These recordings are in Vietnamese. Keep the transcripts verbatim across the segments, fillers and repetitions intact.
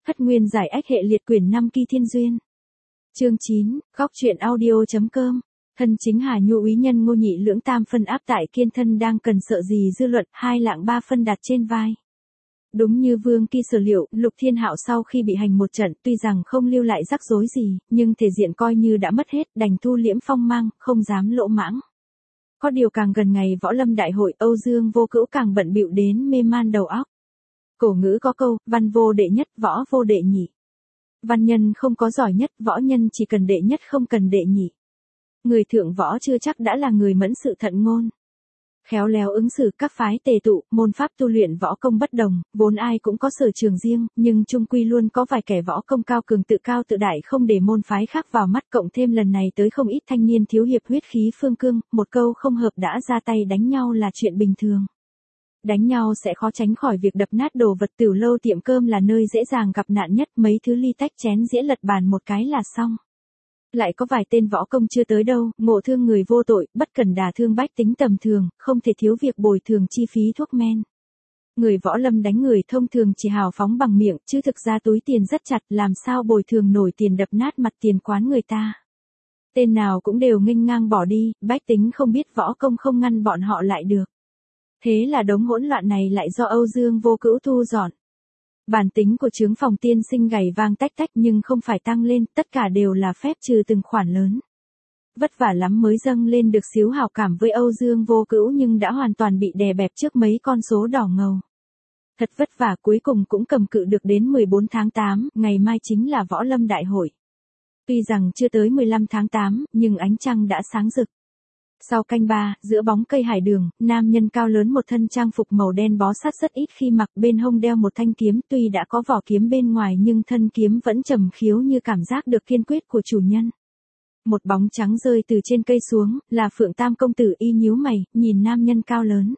Hất Nguyên giải ách hệ liệt quyển năm Kỳ Thiên Duyên. Chương chín, góc truyện audio.com. Thân chính Hà Nhu úy nhân Ngô Nhị lưỡng tam phân áp tại Kiên thân đang cần sợ gì dư luận, hai lạng ba phân đặt trên vai. Đúng như Vương Kỳ sở liệu, Lục Thiên Hạo sau khi bị hành một trận, tuy rằng không lưu lại rắc rối gì, nhưng thể diện coi như đã mất hết, đành thu liễm phong mang, không dám lỗ mãng. Có điều càng gần ngày võ lâm đại hội, Âu Dương Vô Cữu càng bận bịu đến mê man đầu óc. Cổ ngữ có câu, văn vô đệ nhất, võ vô đệ nhị. Văn nhân không có giỏi nhất, võ nhân chỉ cần đệ nhất không cần đệ nhị. Người thượng võ chưa chắc đã là người mẫn sự thận ngôn. Khéo léo ứng xử, các phái tề tụ, môn pháp tu luyện võ công bất đồng, vốn ai cũng có sở trường riêng, nhưng chung quy luôn có vài kẻ võ công cao cường tự cao tự đại không để môn phái khác vào mắt, cộng thêm lần này tới không ít thanh niên thiếu hiệp huyết khí phương cương, một câu không hợp đã ra tay đánh nhau là chuyện bình thường. Đánh nhau sẽ khó tránh khỏi việc đập nát đồ vật, tiểu lâu tiệm cơm là nơi dễ dàng gặp nạn nhất, mấy thứ ly tách chén dĩa lật bàn một cái là xong. Lại có vài tên võ công chưa tới đâu, ngộ thương người vô tội, bất cần đả thương bách tính tầm thường, không thể thiếu việc bồi thường chi phí thuốc men. Người võ lâm đánh người thông thường chỉ hào phóng bằng miệng, chứ thực ra túi tiền rất chặt, làm sao bồi thường nổi tiền đập nát mặt tiền quán người ta. Tên nào cũng đều nghênh ngang bỏ đi, bách tính không biết võ công không ngăn bọn họ lại được. Thế là đống hỗn loạn này lại do Âu Dương Vô Cữu thu dọn. Bản tính của Chướng Phòng tiên sinh gảy vang tách tách nhưng không phải tăng lên, tất cả đều là phép trừ từng khoản lớn. Vất vả lắm mới dâng lên được xíu hào cảm với Âu Dương Vô Cữu nhưng đã hoàn toàn bị đè bẹp trước mấy con số đỏ ngầu. Thật vất vả cuối cùng cũng cầm cự được đến mười bốn tháng tám, ngày mai chính là võ lâm đại hội. Tuy rằng chưa tới mười lăm tháng tám, nhưng ánh trăng đã sáng rực. Sau canh ba, giữa bóng cây hải đường, nam nhân cao lớn một thân trang phục màu đen bó sát rất ít khi mặc, bên hông đeo một thanh kiếm, tuy đã có vỏ kiếm bên ngoài nhưng thân kiếm vẫn trầm khiếu như cảm giác được kiên quyết của chủ nhân. Một bóng trắng rơi từ trên cây xuống, là Phượng Tam công tử, y nhíu mày, nhìn nam nhân cao lớn.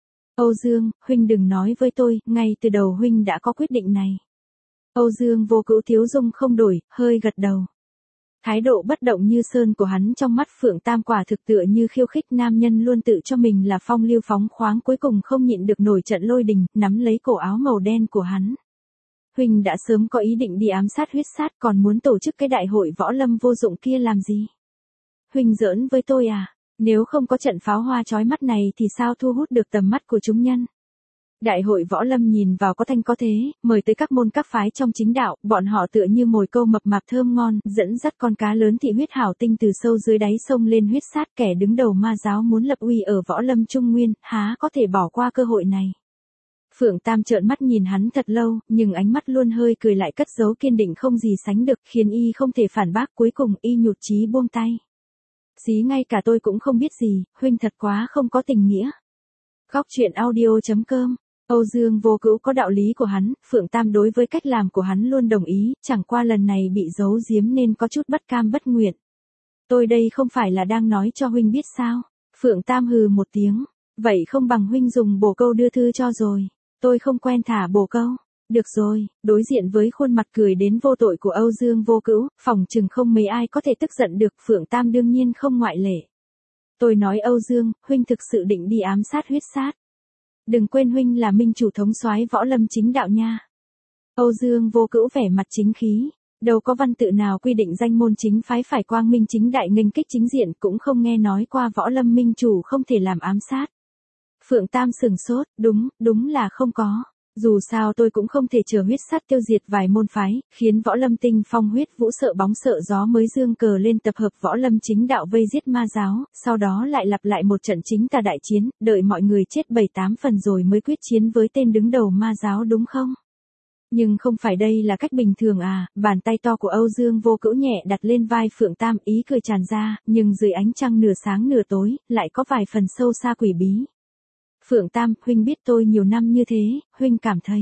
Âu Dương, huynh đừng nói với tôi, ngay từ đầu huynh đã có quyết định này. Âu Dương Vô Cữu thiếu dung không đổi, hơi gật đầu. Thái độ bất động như sơn của hắn trong mắt Phượng Tam quả thực tựa như khiêu khích, nam nhân luôn tự cho mình là phong lưu phóng khoáng cuối cùng không nhịn được nổi trận lôi đình, nắm lấy cổ áo màu đen của hắn. Huynh đã sớm có ý định đi ám sát huyết sát, còn muốn tổ chức cái đại hội võ lâm vô dụng kia làm gì? Huynh giỡn với tôi à? Nếu không có trận pháo hoa chói mắt này thì sao thu hút được tầm mắt của chúng nhân? Đại hội võ lâm nhìn vào có thanh có thế, mời tới các môn các phái trong chính đạo, bọn họ tựa như mồi câu mập mạp thơm ngon, dẫn dắt con cá lớn thị huyết hảo tinh từ sâu dưới đáy sông lên huyết sát, kẻ đứng đầu ma giáo muốn lập uy ở võ lâm Trung Nguyên, há có thể bỏ qua cơ hội này. Phượng Tam trợn mắt nhìn hắn thật lâu, nhưng ánh mắt luôn hơi cười lại cất giấu kiên định không gì sánh được, khiến y không thể phản bác, cuối cùng y nhụt chí buông tay. Xí ngay cả tôi cũng không biết gì, huynh thật quá không có tình nghĩa. Góc truyện audio.com. Âu Dương Vô Cữu có đạo lý của hắn, Phượng Tam đối với cách làm của hắn luôn đồng ý, chẳng qua lần này bị giấu giếm nên có chút bất cam bất nguyện. Tôi đây không phải là đang nói cho huynh biết sao? Phượng Tam hừ một tiếng, vậy không bằng huynh dùng bồ câu đưa thư cho rồi, tôi không quen thả bồ câu. Được rồi, đối diện với khuôn mặt cười đến vô tội của Âu Dương Vô Cữu, phỏng chừng không mấy ai có thể tức giận được, Phượng Tam đương nhiên không ngoại lệ. Tôi nói Âu Dương, huynh thực sự định đi ám sát huyết sát. Đừng quên huynh là minh chủ thống soái võ lâm chính đạo nha. Âu Dương Vô Cữu vẻ mặt chính khí, đâu có văn tự nào quy định danh môn chính phái phải quang minh chính đại nghênh kích chính diện, cũng không nghe nói qua võ lâm minh chủ không thể làm ám sát. Phượng Tam sừng sốt, đúng, đúng là không có. Dù sao tôi cũng không thể chờ huyết sát tiêu diệt vài môn phái, khiến võ lâm tinh phong huyết vũ sợ bóng sợ gió mới dương cờ lên tập hợp võ lâm chính đạo vây giết ma giáo, sau đó lại lặp lại một trận chính tà đại chiến, đợi mọi người chết bảy tám phần rồi mới quyết chiến với tên đứng đầu ma giáo đúng không? Nhưng không phải đây là cách bình thường à, bàn tay to của Âu Dương Vô Cữu nhẹ đặt lên vai Phượng Tam, ý cười tràn ra, nhưng dưới ánh trăng nửa sáng nửa tối, lại có vài phần sâu xa quỷ bí. Phượng Tam, huynh biết tôi nhiều năm như thế, huynh cảm thấy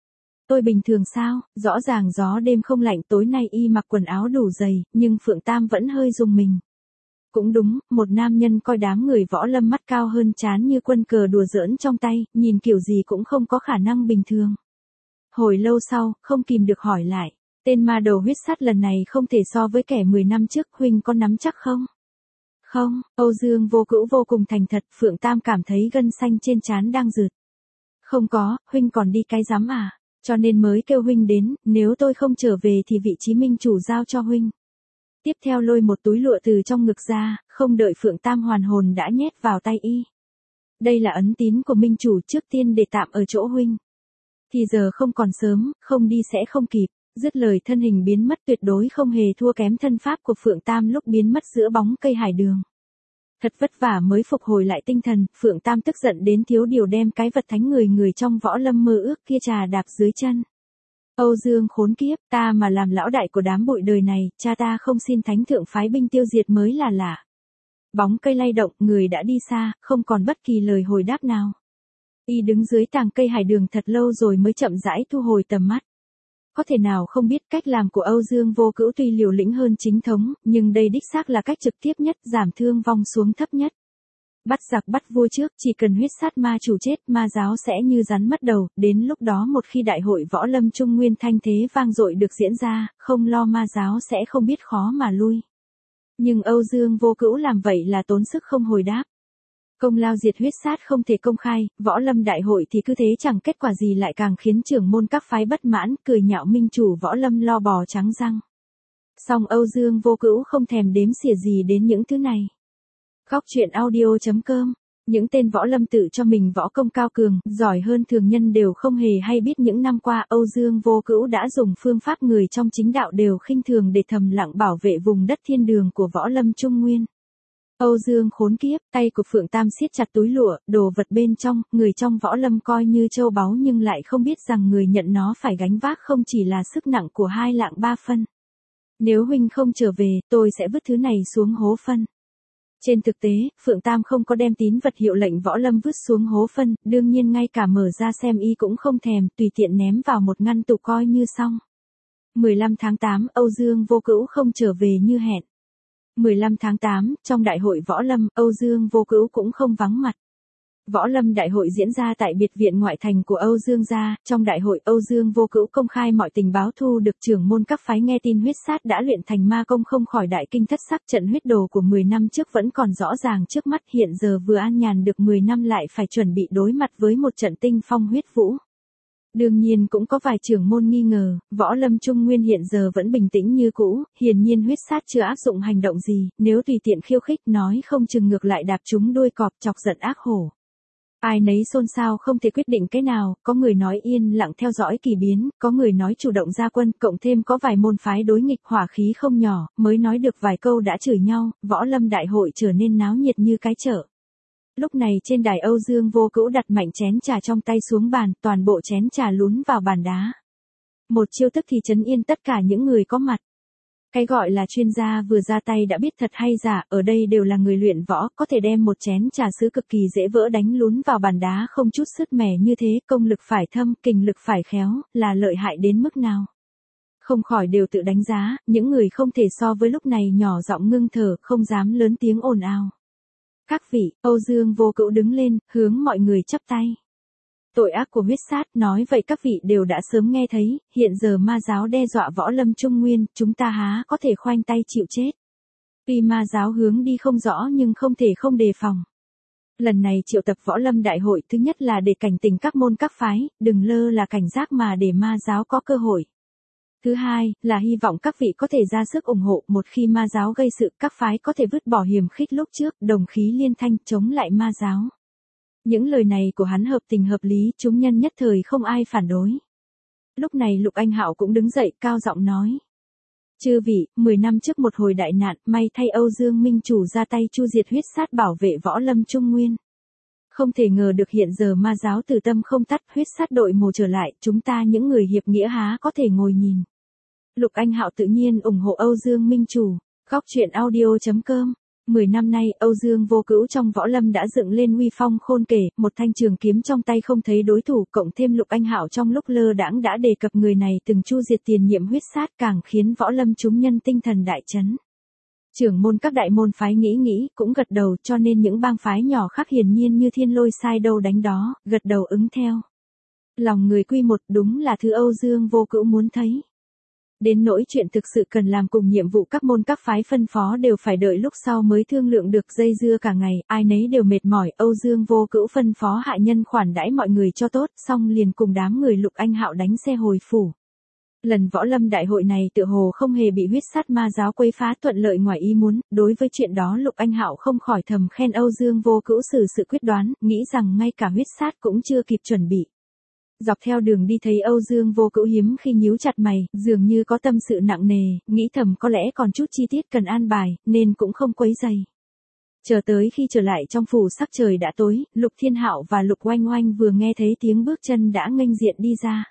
tôi bình thường sao? Rõ ràng gió đêm không lạnh, tối nay y mặc quần áo đủ dày, nhưng Phượng Tam vẫn hơi rùng mình. Cũng đúng, một nam nhân coi đám người võ lâm mắt cao hơn trán như quân cờ đùa giỡn trong tay, nhìn kiểu gì cũng không có khả năng bình thường. Hồi lâu sau, không kìm được hỏi lại, tên ma đầu huyết sát lần này không thể so với kẻ mười năm trước, huynh có nắm chắc không? Không, Âu Dương Vô Cữu vô cùng thành thật, Phượng Tam cảm thấy gân xanh trên trán đang rượt. Không có, huynh còn đi cái rắm à? Cho nên mới kêu huynh đến, nếu tôi không trở về thì vị trí minh chủ giao cho huynh. Tiếp theo lôi một túi lụa từ trong ngực ra, không đợi Phượng Tam hoàn hồn đã nhét vào tay y. Đây là ấn tín của minh chủ, trước tiên để tạm ở chỗ huynh. Thì giờ không còn sớm, không đi sẽ không kịp. Dứt lời thân hình biến mất, tuyệt đối không hề thua kém thân pháp của Phượng Tam lúc biến mất giữa bóng cây hải đường. Thật vất vả mới phục hồi lại tinh thần, Phượng Tam tức giận đến thiếu điều đem cái vật thánh người người trong võ lâm mơ ước kia trà đạp dưới chân. Âu Dương khốn kiếp, ta mà làm lão đại của đám bụi đời này, cha ta không xin thánh thượng phái binh tiêu diệt mới là lạ. Bóng cây lay động, người đã đi xa, không còn bất kỳ lời hồi đáp nào. Y đứng dưới tàng cây hải đường thật lâu rồi mới chậm rãi thu hồi tầm mắt. Có thể nào không biết cách làm của Âu Dương Vô Cữu tuy liều lĩnh hơn chính thống, nhưng đây đích xác là cách trực tiếp nhất, giảm thương vong xuống thấp nhất. Bắt giặc bắt vua trước, chỉ cần huyết sát ma chủ chết, ma giáo sẽ như rắn mất đầu, đến lúc đó một khi đại hội võ lâm trung nguyên thanh thế vang dội được diễn ra, không lo ma giáo sẽ không biết khó mà lui. Nhưng Âu Dương Vô Cữu làm vậy là tốn sức không hồi đáp. Công lao diệt huyết sát không thể công khai, võ lâm đại hội thì cứ thế chẳng kết quả gì, lại càng khiến trưởng môn các phái bất mãn, cười nhạo minh chủ võ lâm lo bò trắng răng. Song Âu Dương Vô Cữu không thèm đếm xỉa gì đến những thứ này. Góc truyện audio chấm com. Những tên võ lâm tự cho mình võ công cao cường, giỏi hơn thường nhân đều không hề hay biết những năm qua Âu Dương Vô Cữu đã dùng phương pháp người trong chính đạo đều khinh thường để thầm lặng bảo vệ vùng đất thiên đường của võ lâm trung nguyên. Âu Dương khốn kiếp, tay của Phượng Tam siết chặt túi lụa, đồ vật bên trong, người trong võ lâm coi như châu báu nhưng lại không biết rằng người nhận nó phải gánh vác không chỉ là sức nặng của hai lạng ba phân. Nếu huynh không trở về, tôi sẽ vứt thứ này xuống hố phân. Trên thực tế, Phượng Tam không có đem tín vật hiệu lệnh võ lâm vứt xuống hố phân, đương nhiên ngay cả mở ra xem y cũng không thèm, tùy tiện ném vào một ngăn tủ coi như xong. mười lăm tháng tám, Âu Dương Vô Cữu không trở về như hẹn. mười lăm tháng tám, trong đại hội võ lâm, Âu Dương Vô Cữu cũng không vắng mặt. Võ lâm đại hội diễn ra tại biệt viện ngoại thành của Âu Dương gia, trong đại hội Âu Dương Vô Cữu công khai mọi tình báo, thu được trưởng môn các phái nghe tin huyết sát đã luyện thành ma công không khỏi đại kinh thất sắc. Trận huyết đồ của mười năm trước vẫn còn rõ ràng trước mắt, hiện giờ vừa an nhàn được mười năm lại phải chuẩn bị đối mặt với một trận tinh phong huyết vũ. Đương nhiên cũng có vài trưởng môn nghi ngờ, võ lâm trung nguyên hiện giờ vẫn bình tĩnh như cũ, hiển nhiên huyết sát chưa áp dụng hành động gì, nếu tùy tiện khiêu khích nói không chừng ngược lại đạp trúng đuôi cọp, chọc giận ác hổ. Ai nấy xôn xao không thể quyết định cái nào, có người nói yên lặng theo dõi kỳ biến, có người nói chủ động ra quân, cộng thêm có vài môn phái đối nghịch, hỏa khí không nhỏ, mới nói được vài câu đã chửi nhau, võ lâm đại hội trở nên náo nhiệt như cái chợ. Lúc này trên đài Âu Dương Vô Cữu đặt mạnh chén trà trong tay xuống bàn, toàn bộ chén trà lún vào bàn đá. Một chiêu tức thì trấn yên tất cả những người có mặt. Cái gọi là chuyên gia vừa ra tay đã biết thật hay giả, ở đây đều là người luyện võ, có thể đem một chén trà sứ cực kỳ dễ vỡ đánh lún vào bàn đá không chút sứt mẻ như thế, công lực phải thâm, kình lực phải khéo, là lợi hại đến mức nào. Không khỏi đều tự đánh giá, những người không thể so với lúc này nhỏ giọng ngưng thở, không dám lớn tiếng ồn ào. Các vị, Âu Dương Vô Cữu đứng lên, hướng mọi người chắp tay. Tội ác của huyết sát, nói vậy các vị đều đã sớm nghe thấy, hiện giờ ma giáo đe dọa võ lâm trung nguyên, chúng ta há có thể khoanh tay chịu chết. Tuy ma giáo hướng đi không rõ nhưng không thể không đề phòng. Lần này triệu tập võ lâm đại hội thứ nhất là để cảnh tỉnh các môn các phái, đừng lơ là cảnh giác mà để ma giáo có cơ hội. Thứ hai, là hy vọng các vị có thể ra sức ủng hộ, một khi ma giáo gây sự các phái có thể vứt bỏ hiềm khích lúc trước, đồng khí liên thanh chống lại ma giáo. Những lời này của hắn hợp tình hợp lý, chúng nhân nhất thời không ai phản đối. Lúc này Lục Anh Hạo cũng đứng dậy, cao giọng nói. Chư vị, mười năm trước một hồi đại nạn, may thay Âu Dương Minh Chủ ra tay chu diệt huyết sát bảo vệ võ lâm trung nguyên. Không thể ngờ được hiện giờ ma giáo từ tâm không tắt, huyết sát đội mồ trở lại, chúng ta những người hiệp nghĩa há có thể ngồi nhìn. Lục Anh Hạo tự nhiên ủng hộ Âu Dương Minh Chủ. Góc truyện audio chấm com. Mười năm nay, Âu Dương Vô Cữu trong võ lâm đã dựng lên uy phong khôn kể, một thanh trường kiếm trong tay không thấy đối thủ, cộng thêm Lục Anh Hạo trong lúc lơ đãng đã đề cập người này từng chu diệt tiền nhiệm huyết sát, càng khiến võ lâm chúng nhân tinh thần đại chấn. Trưởng môn các đại môn phái nghĩ nghĩ, cũng gật đầu, cho nên những bang phái nhỏ khác hiển nhiên như thiên lôi sai đâu đánh đó, gật đầu ứng theo. Lòng người quy một, đúng là thứ Âu Dương Vô Cữu muốn thấy. Đến nỗi chuyện thực sự cần làm cùng nhiệm vụ các môn các phái phân phó đều phải đợi lúc sau mới thương lượng được, dây dưa cả ngày, ai nấy đều mệt mỏi. Âu Dương Vô Cữu phân phó hạ nhân khoản đãi mọi người cho tốt, xong liền cùng đám người Lục Anh Hạo đánh xe hồi phủ. Lần võ lâm đại hội này tựa hồ không hề bị huyết sát ma giáo quấy phá, thuận lợi ngoài ý muốn, đối với chuyện đó Lục Anh Hạo không khỏi thầm khen Âu Dương Vô Cữu xử sự quyết đoán, nghĩ rằng ngay cả huyết sát cũng chưa kịp chuẩn bị. Dọc theo đường đi thấy Âu Dương Vô Cữu hiếm khi nhíu chặt mày, dường như có tâm sự nặng nề, nghĩ thầm có lẽ còn chút chi tiết cần an bài, nên cũng không quấy rầy. Chờ tới khi trở lại trong phủ sắc trời đã tối, Lục Thiên Hạo và Lục Oanh Oanh vừa nghe thấy tiếng bước chân đã nghênh diện đi ra.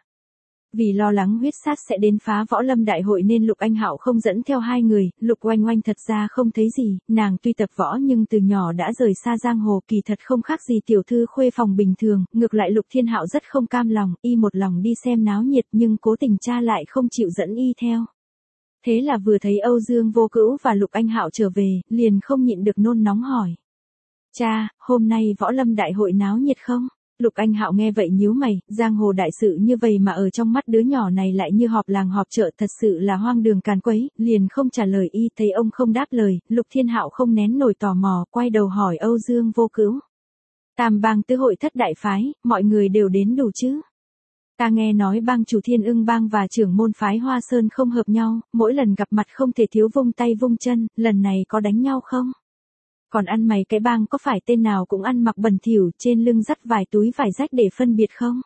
Vì lo lắng huyết sát sẽ đến phá võ lâm đại hội nên Lục Anh Hạo không dẫn theo hai người. Lục Oanh Oanh thật ra không thấy gì, nàng tuy tập võ nhưng từ nhỏ đã rời xa giang hồ, kỳ thật không khác gì tiểu thư khuê phòng bình thường. Ngược lại Lục Thiên Hạo rất không cam lòng, y một lòng đi xem náo nhiệt nhưng cố tình cha lại không chịu dẫn y theo. Thế là vừa thấy Âu Dương Vô Cữu và Lục Anh Hạo trở về, liền không nhịn được nôn nóng hỏi: "Cha, hôm nay võ lâm đại hội náo nhiệt không?" Lục Anh Hạo nghe vậy nhíu mày, giang hồ đại sự như vậy mà ở trong mắt đứa nhỏ này lại như họp làng họp chợ, thật sự là hoang đường càn quấy, liền không trả lời y. Thấy ông không đáp lời, Lục Thiên Hạo không nén nổi tò mò, quay đầu hỏi Âu Dương Vô Cữu: "Tam bang tứ hội thất đại phái, mọi người đều đến đủ chứ? Ta nghe nói bang chủ Thiên Ưng bang và trưởng môn phái Hoa Sơn không hợp nhau, mỗi lần gặp mặt không thể thiếu vung tay vung chân, lần này có đánh nhau không? Còn ăn mày cái bang có phải tên nào cũng ăn mặc bẩn thỉu, trên lưng dắt vài túi vải rách để phân biệt không?"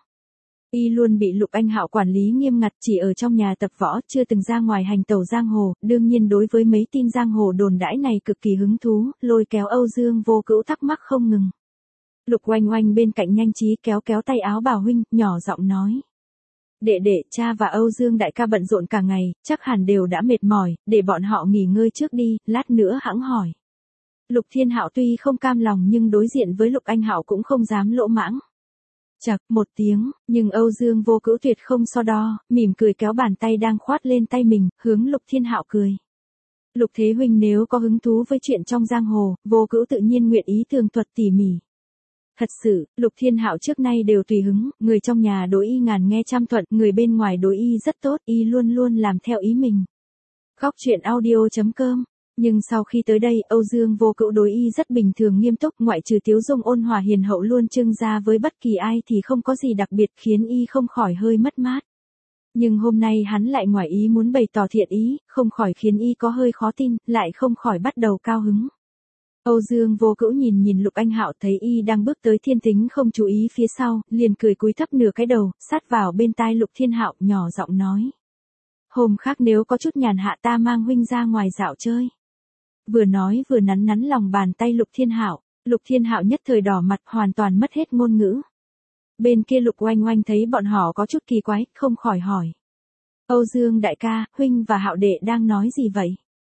Y luôn bị Lục Anh Hạo quản lý nghiêm ngặt, chỉ ở trong nhà tập võ, chưa từng ra ngoài hành tẩu giang hồ, đương nhiên đối với mấy tin giang hồ đồn đãi này cực kỳ hứng thú, lôi kéo Âu Dương Vô Cữu thắc mắc không ngừng. Lục Oanh Oanh bên cạnh nhanh trí kéo kéo tay áo Bảo huynh, nhỏ giọng nói: "Đệ đệ, cha và Âu Dương đại ca bận rộn cả ngày, chắc hẳn đều đã mệt mỏi, để bọn họ nghỉ ngơi trước đi, lát nữa hẵng hỏi." Lục Thiên Hạo tuy không cam lòng nhưng đối diện với Lục Anh Hạo cũng không dám lỗ mãng. Chậc một tiếng, nhưng Âu Dương Vô Cữu tuyệt không so đo, mỉm cười kéo bàn tay đang khoát lên tay mình, hướng Lục Thiên Hạo cười: "Lục thế huynh nếu có hứng thú với chuyện trong giang hồ, Vô Cữu tự nhiên nguyện ý tường thuật tỉ mỉ." Thật sự, Lục Thiên Hạo trước nay đều tùy hứng, người trong nhà đối y ngàn nghe trăm thuận, người bên ngoài đối y rất tốt, y luôn luôn làm theo ý mình. Góc truyện audio chấm com. Nhưng sau khi tới đây, Âu Dương Vô Cữu đối y rất bình thường nghiêm túc, ngoại trừ Tiếu Dung ôn hòa hiền hậu luôn trưng ra với bất kỳ ai thì không có gì đặc biệt, khiến y không khỏi hơi mất mát. Nhưng hôm nay hắn lại ngoài ý muốn bày tỏ thiện ý, không khỏi khiến y có hơi khó tin, lại không khỏi bắt đầu cao hứng. Âu Dương Vô Cữu nhìn nhìn Lục Anh Hạo, thấy y đang bước tới thiên tính không chú ý phía sau, liền cười cúi thấp nửa cái đầu, sát vào bên tai Lục Thiên Hạo, nhỏ giọng nói: "Hôm khác nếu có chút nhàn hạ ta mang huynh ra ngoài dạo chơi." Vừa nói vừa nắn nắn lòng bàn tay Lục Thiên Hạo. Lục Thiên Hạo nhất thời đỏ mặt, hoàn toàn mất hết ngôn ngữ. Bên kia Lục Oanh Oanh thấy bọn họ có chút kỳ quái, không khỏi hỏi: "Âu Dương đại ca, huynh và Hạo đệ đang nói gì vậy?"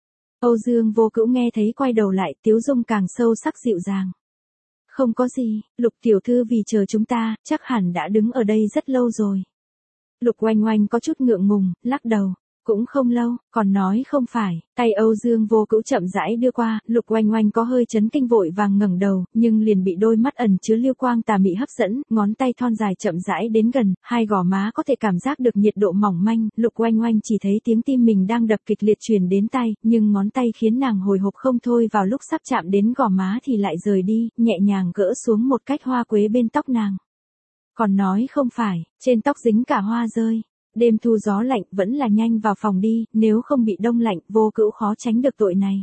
Âu Dương Vô Cữu nghe thấy quay đầu lại, Tiếu Dung càng sâu sắc dịu dàng: "Không có gì, Lục tiểu thư vì chờ chúng ta, chắc hẳn đã đứng ở đây rất lâu rồi." Lục Oanh Oanh có chút ngượng ngùng, lắc đầu: "Cũng không lâu, còn nói không phải." Tay Âu Dương Vô Cữu chậm rãi đưa qua, Lục Oanh Oanh có hơi chấn kinh vội vàng ngẩng đầu, nhưng liền bị đôi mắt ẩn chứa lưu quang tà mị hấp dẫn, ngón tay thon dài chậm rãi đến gần, hai gò má có thể cảm giác được nhiệt độ mỏng manh. Lục Oanh Oanh chỉ thấy tiếng tim mình đang đập kịch liệt truyền đến tai, nhưng ngón tay khiến nàng hồi hộp không thôi, vào lúc sắp chạm đến gò má thì lại rời đi, nhẹ nhàng gỡ xuống một cách hoa quế bên tóc nàng. "Còn nói không phải, trên tóc dính cả hoa rơi. Đêm thu gió lạnh, vẫn là nhanh vào phòng đi, nếu không bị đông lạnh, Vô Cữu khó tránh được tội này."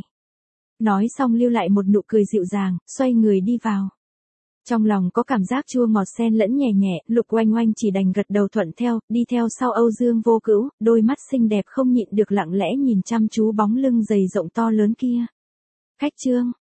Nói xong lưu lại một nụ cười dịu dàng, xoay người đi vào. Trong lòng có cảm giác chua ngọt xen lẫn nhẹ nhẹ, Lục Oanh Oanh chỉ đành gật đầu thuận theo, đi theo sau Âu Dương Vô Cữu, đôi mắt xinh đẹp không nhịn được lặng lẽ nhìn chăm chú bóng lưng dày rộng to lớn kia. Khách trương,